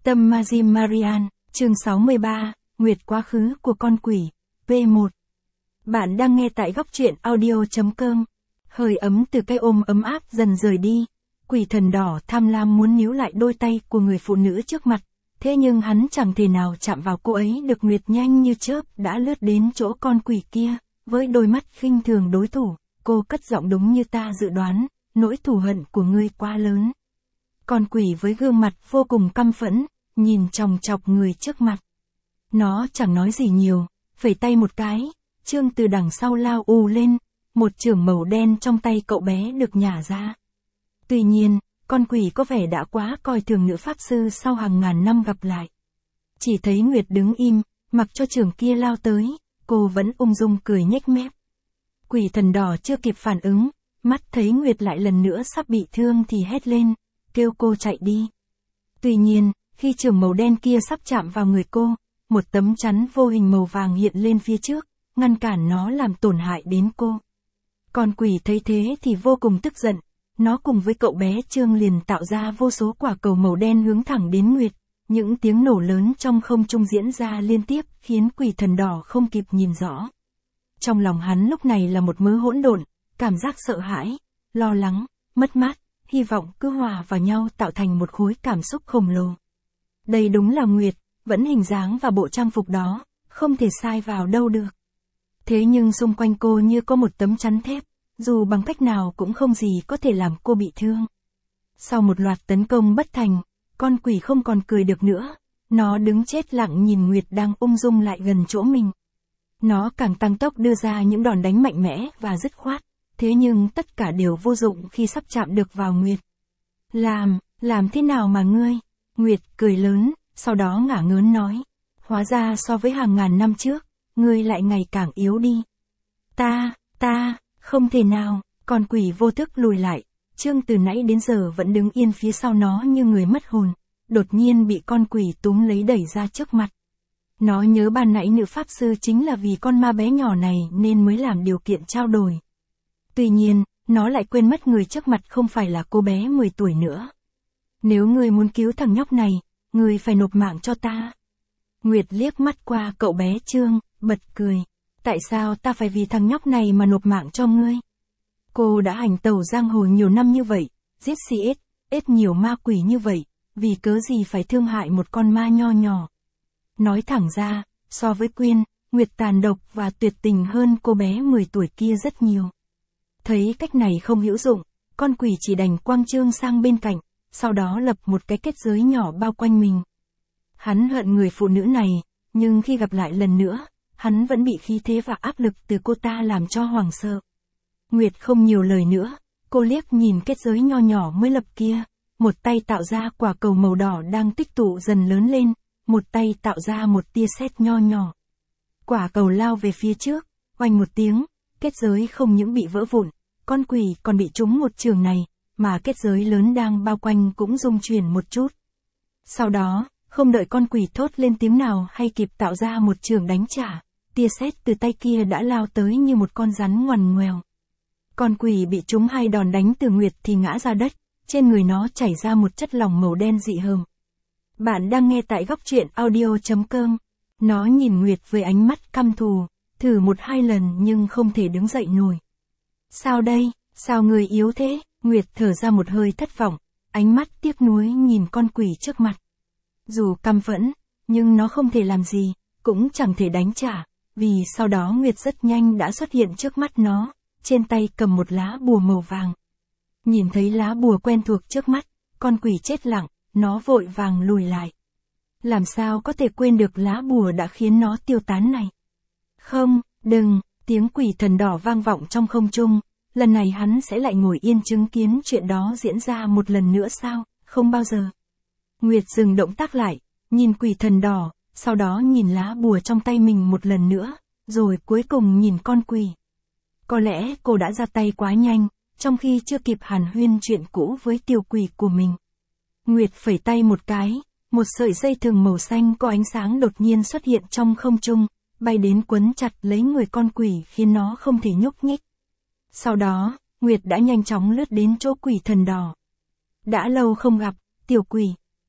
Tâm Majim Marian, chương 63, Nguyệt quá khứ của con quỷ, P1. Bạn đang nghe tại góc truyện audio.com. Hơi ấm từ cái ôm ấm áp dần rời đi. Quỷ thần đỏ tham lam muốn níu lại đôi tay của người phụ nữ trước mặt. Thế nhưng hắn chẳng thể nào chạm vào cô ấy được. Nguyệt nhanh như chớp đã lướt đến chỗ con quỷ kia, với đôi mắt khinh thường đối thủ. Cô cất giọng đúng như ta dự đoán, nỗi thù hận của ngươi quá lớn. Con quỷ với gương mặt vô cùng căm phẫn, nhìn chòng chọc người trước mặt. Nó chẳng nói gì nhiều, phẩy tay một cái, Trương từ đằng sau lao ù lên, một chưởng màu đen trong tay cậu bé được nhả ra. Tuy nhiên, con quỷ có vẻ đã quá coi thường nữ pháp sư sau hàng ngàn năm gặp lại. Chỉ thấy Nguyệt đứng im, mặc cho chưởng kia lao tới, cô vẫn ung dung cười nhếch mép. Quỷ thần đỏ chưa kịp phản ứng, mắt thấy Nguyệt lại lần nữa sắp bị thương thì hét lên, kêu cô chạy đi. Tuy nhiên, khi chưởng màu đen kia sắp chạm vào người cô, một tấm chắn vô hình màu vàng hiện lên phía trước, ngăn cản nó làm tổn hại đến cô. Con quỷ thấy thế thì vô cùng tức giận, nó cùng với cậu bé Trương liền tạo ra vô số quả cầu màu đen hướng thẳng đến Nguyệt. Những tiếng nổ lớn trong không trung diễn ra liên tiếp khiến quỷ thần đỏ không kịp nhìn rõ. Trong lòng hắn lúc này là một mớ hỗn độn, cảm giác sợ hãi, lo lắng, mất mát, hy vọng cứ hòa vào nhau tạo thành một khối cảm xúc khổng lồ. Đây đúng là Nguyệt, vẫn hình dáng và bộ trang phục đó, không thể sai vào đâu được. Thế nhưng xung quanh cô như có một tấm chắn thép, dù bằng cách nào cũng không gì có thể làm cô bị thương. Sau một loạt tấn công bất thành, con quỷ không còn cười được nữa, nó đứng chết lặng nhìn Nguyệt đang ung dung lại gần chỗ mình. Nó càng tăng tốc đưa ra những đòn đánh mạnh mẽ và dứt khoát, thế nhưng tất cả đều vô dụng khi sắp chạm được vào Nguyệt. Làm thế nào mà ngươi? Nguyệt cười lớn, sau đó ngả ngớn nói. Hóa ra so với hàng ngàn năm trước, ngươi lại ngày càng yếu đi. Không thể nào, con quỷ vô thức lùi lại. Trương từ nãy đến giờ vẫn đứng yên phía sau nó như người mất hồn, đột nhiên bị con quỷ túm lấy đẩy ra trước mặt. Nó nhớ ban nãy nữ pháp sư chính là vì con ma bé nhỏ này nên mới làm điều kiện trao đổi. Tuy nhiên, nó lại quên mất người trước mặt không phải là cô bé 10 tuổi nữa. Nếu ngươi muốn cứu thằng nhóc này, ngươi phải nộp mạng cho ta. Nguyệt liếc mắt qua cậu bé Trương, bật cười. Tại sao ta phải vì thằng nhóc này mà nộp mạng cho ngươi? Cô đã hành tẩu giang hồ nhiều năm như vậy, giết ít nhiều ma quỷ như vậy, vì cớ gì phải thương hại một con ma nho nhỏ. Nói thẳng ra, so với Quyên, Nguyệt tàn độc và tuyệt tình hơn cô bé 10 tuổi kia rất nhiều. Thấy cách này không hữu dụng, con quỷ chỉ đành quăng Trương sang bên cạnh, sau đó lập một cái kết giới nhỏ bao quanh mình. Hắn hận người phụ nữ này, nhưng khi gặp lại lần nữa, hắn vẫn bị khí thế và áp lực từ cô ta làm cho hoảng sợ. Nguyệt không nhiều lời nữa, cô liếc nhìn kết giới nho nhỏ mới lập kia, một tay tạo ra quả cầu màu đỏ đang tích tụ dần lớn lên, một tay tạo ra một tia sét nho nhỏ. Quả cầu lao về phía trước, oanh một tiếng, kết giới không những bị vỡ vụn, con quỷ còn bị trúng một chưởng này, mà kết giới lớn đang bao quanh cũng rung chuyển một chút. Sau đó, không đợi con quỷ thốt lên tiếng nào hay kịp tạo ra một chưởng đánh trả, tia sét từ tay kia đã lao tới như một con rắn ngoằn ngoèo. Con quỷ bị trúng 2 đòn đánh từ Nguyệt thì ngã ra đất, trên người nó chảy ra một chất lỏng màu đen dị hợm. Bạn đang nghe tại góc truyện audio.com. Nó nhìn Nguyệt với ánh mắt căm thù, thử 1-2 lần nhưng không thể đứng dậy nổi. Sao đây, sao người yếu thế? Nguyệt thở ra một hơi thất vọng, ánh mắt tiếc nuối nhìn con quỷ trước mặt. Dù căm phẫn, nhưng nó không thể làm gì, cũng chẳng thể đánh trả, vì sau đó Nguyệt rất nhanh đã xuất hiện trước mắt nó, trên tay cầm một lá bùa màu vàng. Nhìn thấy lá bùa quen thuộc trước mắt, con quỷ chết lặng, nó vội vàng lùi lại. Làm sao có thể quên được lá bùa đã khiến nó tiêu tán này? Không, đừng, tiếng quỷ thần đỏ vang vọng trong không trung, lần này hắn sẽ lại ngồi yên chứng kiến chuyện đó diễn ra một lần nữa sao? Không bao giờ. Nguyệt dừng động tác lại, nhìn quỷ thần đỏ, sau đó nhìn lá bùa trong tay mình một lần nữa, rồi cuối cùng nhìn con quỷ. Có lẽ cô đã ra tay quá nhanh, trong khi chưa kịp hàn huyên chuyện cũ với tiểu quỷ của mình. Nguyệt phẩy tay một cái, một sợi dây thừng màu xanh có ánh sáng đột nhiên xuất hiện trong không trung, bay đến quấn chặt lấy người con quỷ khiến nó không thể nhúc nhích. Sau đó, Nguyệt đã nhanh chóng lướt đến chỗ quỷ thần đỏ. Đã lâu không gặp, tiểu quỷ.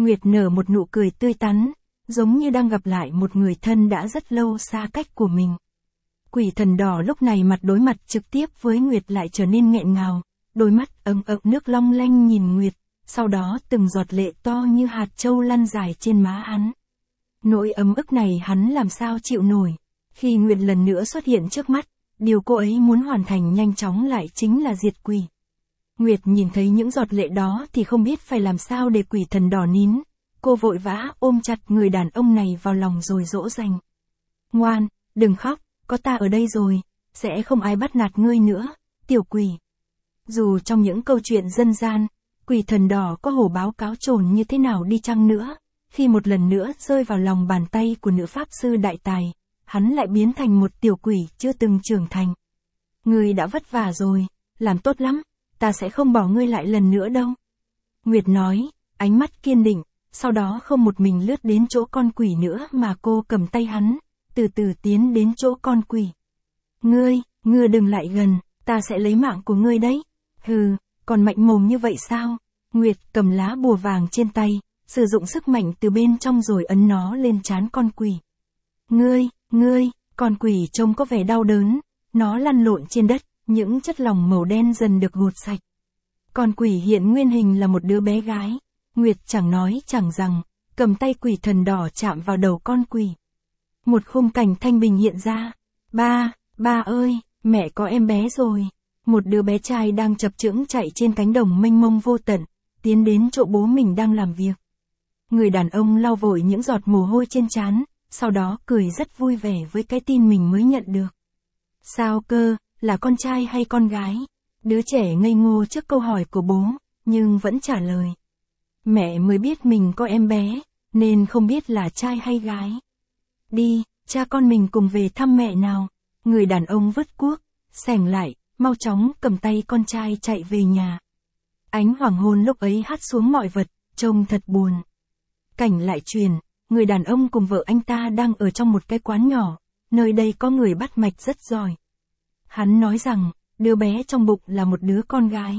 Nguyệt nở một nụ cười tươi tắn, giống như đang gặp lại một người thân đã rất lâu xa cách của mình. Quỷ thần đỏ lúc này mặt đối mặt trực tiếp với Nguyệt lại trở nên nghẹn ngào, đôi mắt ấm ấm nước long lanh nhìn Nguyệt, sau đó từng giọt lệ to như hạt châu lăn dài trên má hắn. Nỗi ấm ức này hắn làm sao chịu nổi. Khi Nguyệt lần nữa xuất hiện trước mắt, điều cô ấy muốn hoàn thành nhanh chóng lại chính là diệt quỷ. Nguyệt nhìn thấy những giọt lệ đó thì không biết phải làm sao để quỷ thần đỏ nín. Cô vội vã ôm chặt người đàn ông này vào lòng rồi dỗ dành. Ngoan, đừng khóc, có ta ở đây rồi, sẽ không ai bắt nạt ngươi nữa, tiểu quỷ. Dù trong những câu chuyện dân gian, quỷ thần đỏ có hổ báo cáo trồn như thế nào đi chăng nữa, khi một lần nữa rơi vào lòng bàn tay của nữ pháp sư đại tài, hắn lại biến thành một tiểu quỷ chưa từng trưởng thành. Ngươi đã vất vả rồi, làm tốt lắm, ta sẽ không bỏ ngươi lại lần nữa đâu. Nguyệt nói, ánh mắt kiên định, sau đó không một mình lướt đến chỗ con quỷ nữa mà cô cầm tay hắn, từ từ tiến đến chỗ con quỷ. Ngươi đừng lại gần, ta sẽ lấy mạng của ngươi đấy. Hừ, còn mạnh mồm như vậy sao? Nguyệt cầm lá bùa vàng trên tay, sử dụng sức mạnh từ bên trong rồi ấn nó lên trán con quỷ. Ngươi, con quỷ trông có vẻ đau đớn, nó lăn lộn trên đất, những chất lỏng màu đen dần được gột sạch. Con quỷ hiện nguyên hình là một đứa bé gái. Nguyệt chẳng nói chẳng rằng, cầm tay quỷ thần đỏ chạm vào đầu con quỷ. Một khung cảnh thanh bình hiện ra. Ba ơi, mẹ có em bé rồi. Một đứa bé trai đang chập chững chạy trên cánh đồng mênh mông vô tận, tiến đến chỗ bố mình đang làm việc. Người đàn ông lau vội những giọt mồ hôi trên trán, sau đó cười rất vui vẻ với cái tin mình mới nhận được. Sao cơ, là con trai hay con gái? Đứa trẻ ngây ngô trước câu hỏi của bố, nhưng vẫn trả lời. Mẹ mới biết mình có em bé, nên không biết là trai hay gái. Đi, cha con mình cùng về thăm mẹ nào. Người đàn ông vứt cuốc, xẻng lại, mau chóng cầm tay con trai chạy về nhà. Ánh hoàng hôn lúc ấy hắt xuống mọi vật, trông thật buồn. Cảnh lại truyền, người đàn ông cùng vợ anh ta đang ở trong một cái quán nhỏ, nơi đây có người bắt mạch rất giỏi. Hắn nói rằng, đứa bé trong bụng là một đứa con gái.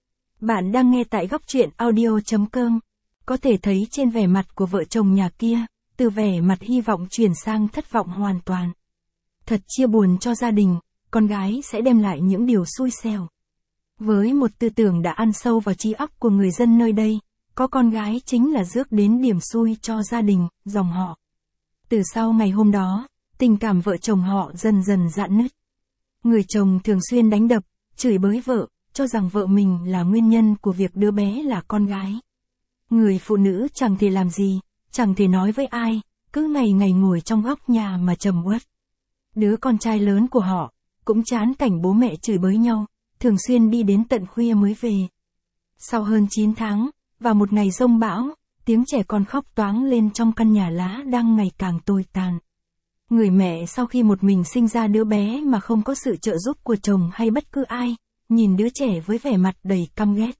Bạn đang nghe tại góc truyện audio.com. Có thể thấy trên vẻ mặt của vợ chồng nhà kia, từ vẻ mặt hy vọng chuyển sang thất vọng hoàn toàn. Thật chia buồn cho gia đình, con gái sẽ đem lại những điều xui xẻo. Với một tư tưởng đã ăn sâu vào trí óc của người dân nơi đây, có con gái chính là rước đến điểm xui cho gia đình, dòng họ. Từ sau ngày hôm đó, tình cảm vợ chồng họ dần dần rạn nứt. Người chồng thường xuyên đánh đập, chửi bới vợ, cho rằng vợ mình là nguyên nhân của việc đứa bé là con gái. Người phụ nữ chẳng thể làm gì, chẳng thể nói với ai, cứ ngày ngày ngồi trong góc nhà mà trầm uất. Đứa con trai lớn của họ, cũng chán cảnh bố mẹ chửi bới nhau, thường xuyên đi đến tận khuya mới về. Sau hơn 9 tháng, vào một ngày giông bão, tiếng trẻ con khóc toáng lên trong căn nhà lá đang ngày càng tồi tàn. Người mẹ sau khi một mình sinh ra đứa bé mà không có sự trợ giúp của chồng hay bất cứ ai, nhìn đứa trẻ với vẻ mặt đầy căm ghét.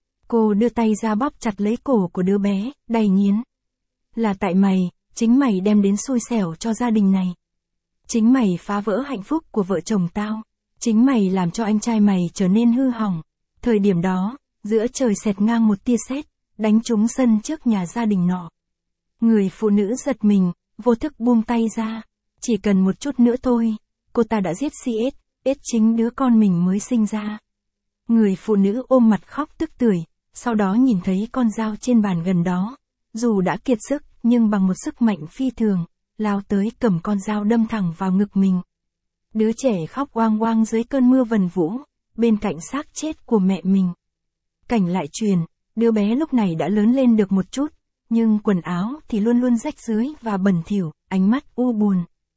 Cô đưa tay ra bóp chặt lấy cổ của đứa bé, đầy nghiến. Là tại mày, chính mày đem đến xui xẻo cho gia đình này. Chính mày phá vỡ hạnh phúc của vợ chồng tao. Chính mày làm cho anh trai mày trở nên hư hỏng. Thời điểm đó, giữa trời xẹt ngang một tia sét, đánh trúng sân trước nhà gia đình nọ. Người phụ nữ giật mình, vô thức buông tay ra. Chỉ cần một chút nữa thôi, cô ta đã giết CS, chính đứa con mình mới sinh ra. Người phụ nữ ôm mặt khóc tức tưởi, sau đó nhìn thấy con dao trên bàn gần đó. Dù đã kiệt sức, nhưng bằng một sức mạnh phi thường, lao tới cầm con dao đâm thẳng vào ngực mình. Đứa trẻ khóc oang oang dưới cơn mưa vần vũ, bên cạnh xác chết của mẹ mình. Cảnh lại truyền, đứa bé lúc này đã lớn lên được một chút, nhưng quần áo thì luôn luôn rách rưới và bẩn thỉu, ánh mắt u buồn.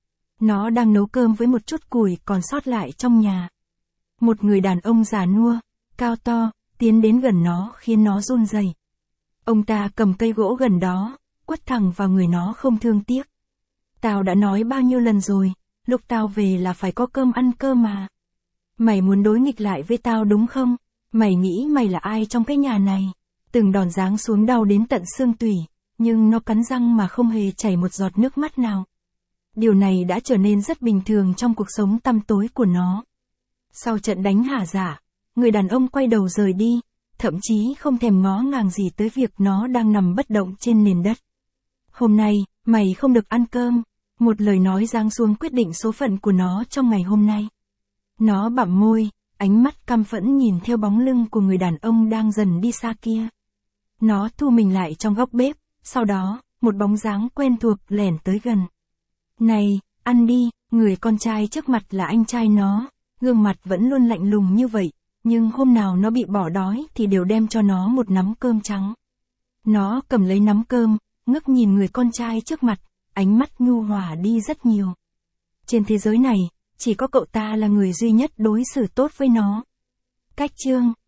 Nó đang nấu cơm với một chút củi còn sót lại trong nhà. Một người đàn ông già nua, cao to, tiến đến gần nó khiến nó run rẩy. Ông ta cầm cây gỗ gần đó, quất thẳng vào người nó không thương tiếc. Tao đã nói bao nhiêu lần rồi, lúc tao về là phải có cơm ăn cơ mà. Mày muốn đối nghịch lại với tao đúng không? Mày nghĩ mày là ai trong cái nhà này? Từng đòn giáng xuống đau đến tận xương tủy, nhưng nó cắn răng mà không hề chảy một giọt nước mắt nào. Điều này đã trở nên rất bình thường trong cuộc sống tăm tối của nó. Sau trận đánh hả dạ, người đàn ông quay đầu rời đi, thậm chí không thèm ngó ngàng gì tới việc nó đang nằm bất động trên nền đất. Hôm nay, mày không được ăn cơm, một lời nói giáng xuống quyết định số phận của nó trong ngày hôm nay. Nó bặm môi, ánh mắt căm phẫn nhìn theo bóng lưng của người đàn ông đang dần đi xa kia. Nó thu mình lại trong góc bếp, sau đó, một bóng dáng quen thuộc lẻn tới gần. Này, ăn đi, người con trai trước mặt là anh trai nó, gương mặt vẫn luôn lạnh lùng như vậy, nhưng hôm nào nó bị bỏ đói thì đều đem cho nó một nắm cơm trắng. Nó cầm lấy nắm cơm, ngước nhìn người con trai trước mặt, ánh mắt nhu hòa đi rất nhiều. Trên thế giới này, chỉ có cậu ta là người duy nhất đối xử tốt với nó. Cách chương